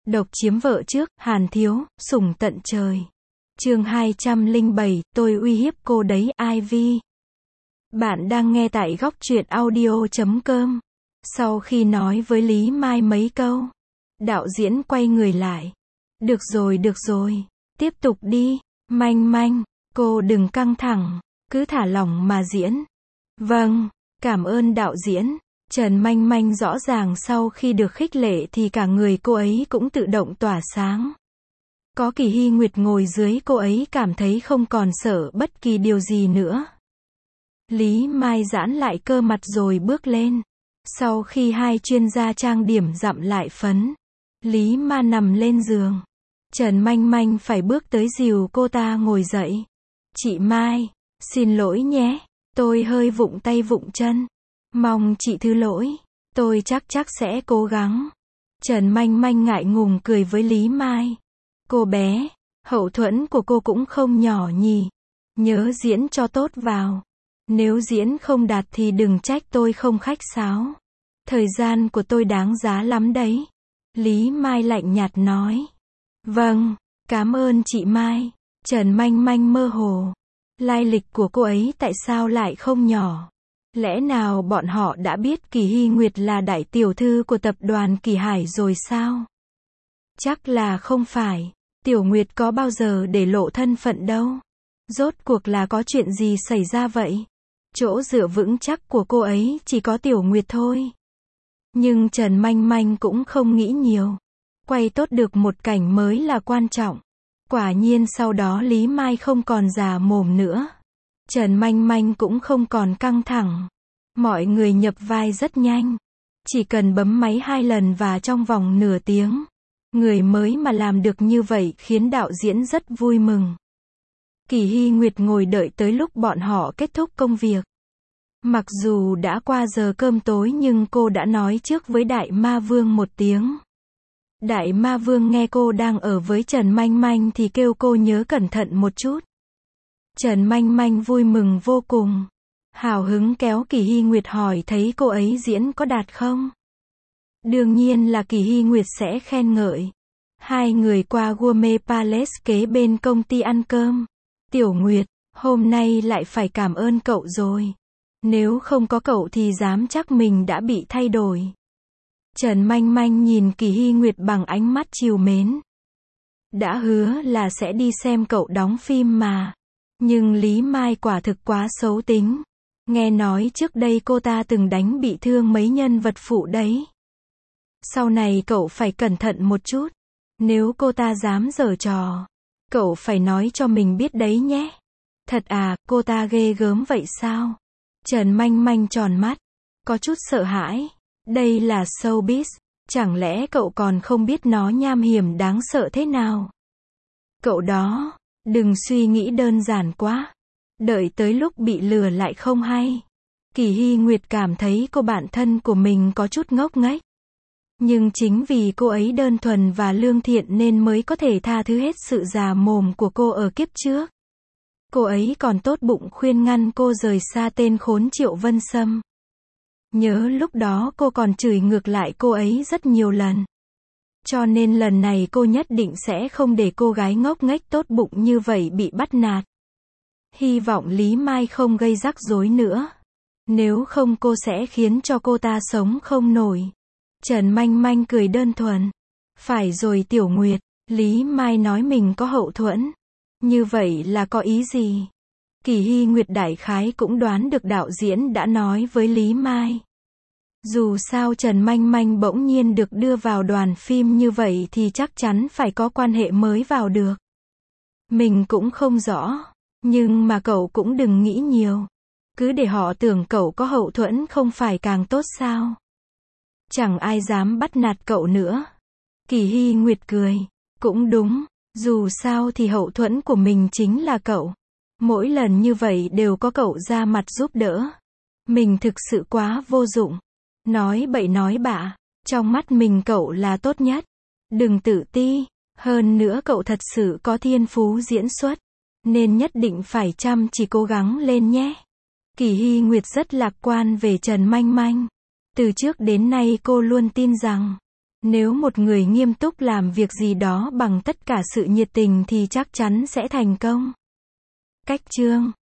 Độc chiếm vợ trước, Hàn Thiếu, sủng tận trời. Chương 207, tôi uy hiếp cô đấy, Ivy. Bạn đang nghe tại góc truyện audio.com. Sau khi nói với Lý Mai mấy câu, đạo diễn quay người lại. Được rồi, tiếp tục đi. Manh Manh, cô đừng căng thẳng, cứ thả lỏng mà diễn. Vâng, cảm ơn đạo diễn. Trần Manh Manh rõ ràng sau khi được khích lệ thì cả người cô ấy cũng tự động tỏa sáng. Có Kỳ Hy Nguyệt ngồi dưới cô ấy cảm thấy không còn sợ bất kỳ điều gì nữa. Lý Mai giãn lại cơ mặt rồi bước lên. Sau khi hai chuyên gia trang điểm dặm lại phấn, Lý Mai nằm lên giường. Trần Manh Manh phải bước tới dìu cô ta ngồi dậy. Chị Mai, xin lỗi nhé, tôi hơi vụng tay vụng chân. Mong chị thứ lỗi, tôi chắc sẽ cố gắng. Trần Manh Manh ngại ngùng cười với Lý Mai. Cô bé, hậu thuẫn của cô cũng không nhỏ nhỉ. Nhớ diễn cho tốt vào. Nếu diễn không đạt thì đừng trách tôi không khách sáo. Thời gian của tôi đáng giá lắm đấy. Lý Mai lạnh nhạt nói. Vâng, cảm ơn chị Mai. Trần Manh Manh mơ hồ. Lai lịch của cô ấy tại sao lại không nhỏ? Lẽ nào bọn họ đã biết Kỳ Hy Nguyệt là đại tiểu thư của tập đoàn Kỳ Hải rồi sao? Chắc là không phải. Tiểu Nguyệt có bao giờ để lộ thân phận đâu. Rốt cuộc là có chuyện gì xảy ra vậy? Chỗ dựa vững chắc của cô ấy chỉ có Tiểu Nguyệt thôi. Nhưng Trần Manh Manh cũng không nghĩ nhiều. Quay tốt được một cảnh mới là quan trọng. Quả nhiên sau đó Lý Mai không còn già mồm nữa. Trần Manh Manh cũng không còn căng thẳng. Mọi người nhập vai rất nhanh. Chỉ cần bấm máy 2 lần và trong vòng nửa tiếng. Người mới mà làm được như vậy khiến đạo diễn rất vui mừng. Kỳ Hy Nguyệt ngồi đợi tới lúc bọn họ kết thúc công việc. Mặc dù đã qua giờ cơm tối nhưng cô đã nói trước với Đại Ma Vương một tiếng. Đại Ma Vương nghe cô đang ở với Trần Manh Manh thì kêu cô nhớ cẩn thận một chút. Trần Manh Manh vui mừng vô cùng. Hào hứng kéo Kỳ Hy Nguyệt hỏi thấy cô ấy diễn có đạt không? Đương nhiên là Kỳ Hy Nguyệt sẽ khen ngợi. Hai người qua Gourmet Palace kế bên công ty ăn cơm. Tiểu Nguyệt, hôm nay lại phải cảm ơn cậu rồi. Nếu không có cậu thì dám chắc mình đã bị thay đổi. Trần Manh Manh nhìn Kỳ Hy Nguyệt bằng ánh mắt trìu mến. Đã hứa là sẽ đi xem cậu đóng phim mà. Nhưng Lý Mai quả thực quá xấu tính. Nghe nói trước đây cô ta từng đánh bị thương mấy nhân vật phụ đấy. Sau này cậu phải cẩn thận một chút. Nếu cô ta dám giở trò, cậu phải nói cho mình biết đấy nhé. Thật à, cô ta ghê gớm vậy sao? Trần Manh Manh tròn mắt, có chút sợ hãi. Đây là showbiz, chẳng lẽ cậu còn không biết nó nham hiểm đáng sợ thế nào? Cậu đó, đừng suy nghĩ đơn giản quá. Đợi tới lúc bị lừa lại không hay. Kỳ Hy Nguyệt cảm thấy cô bạn thân của mình có chút ngốc nghếch. Nhưng chính vì cô ấy đơn thuần và lương thiện nên mới có thể tha thứ hết sự già mồm của cô ở kiếp trước. Cô ấy còn tốt bụng khuyên ngăn cô rời xa tên khốn Triệu Vân Sâm. Nhớ lúc đó cô còn chửi ngược lại cô ấy rất nhiều lần. Cho nên lần này cô nhất định sẽ không để cô gái ngốc nghếch tốt bụng như vậy bị bắt nạt. Hy vọng Lý Mai không gây rắc rối nữa. Nếu không cô sẽ khiến cho cô ta sống không nổi. Trần Manh Manh cười đơn thuần. Phải rồi Tiểu Nguyệt, Lý Mai nói mình có hậu thuẫn. Như vậy là có ý gì? Kỳ Hy Nguyệt đại khái cũng đoán được đạo diễn đã nói với Lý Mai. Dù sao Trần Manh Manh bỗng nhiên được đưa vào đoàn phim như vậy thì chắc chắn phải có quan hệ mới vào được. Mình cũng không rõ. Nhưng mà cậu cũng đừng nghĩ nhiều. Cứ để họ tưởng cậu có hậu thuẫn không phải càng tốt sao? Chẳng ai dám bắt nạt cậu nữa. Kỳ Hy Nguyệt cười. Cũng đúng, dù sao thì hậu thuẫn của mình chính là cậu. Mỗi lần như vậy đều có cậu ra mặt giúp đỡ. Mình thực sự quá vô dụng. Nói bậy nói bạ. Trong mắt mình cậu là tốt nhất. Đừng tự ti. Hơn nữa cậu thật sự có thiên phú diễn xuất. Nên nhất định phải chăm chỉ cố gắng lên nhé. Kỳ Hy Nguyệt rất lạc quan về Trần Manh Manh. Từ trước đến nay cô luôn tin rằng Nếu một người nghiêm túc làm việc gì đó bằng tất cả sự nhiệt tình thì chắc chắn sẽ thành công. Cách chương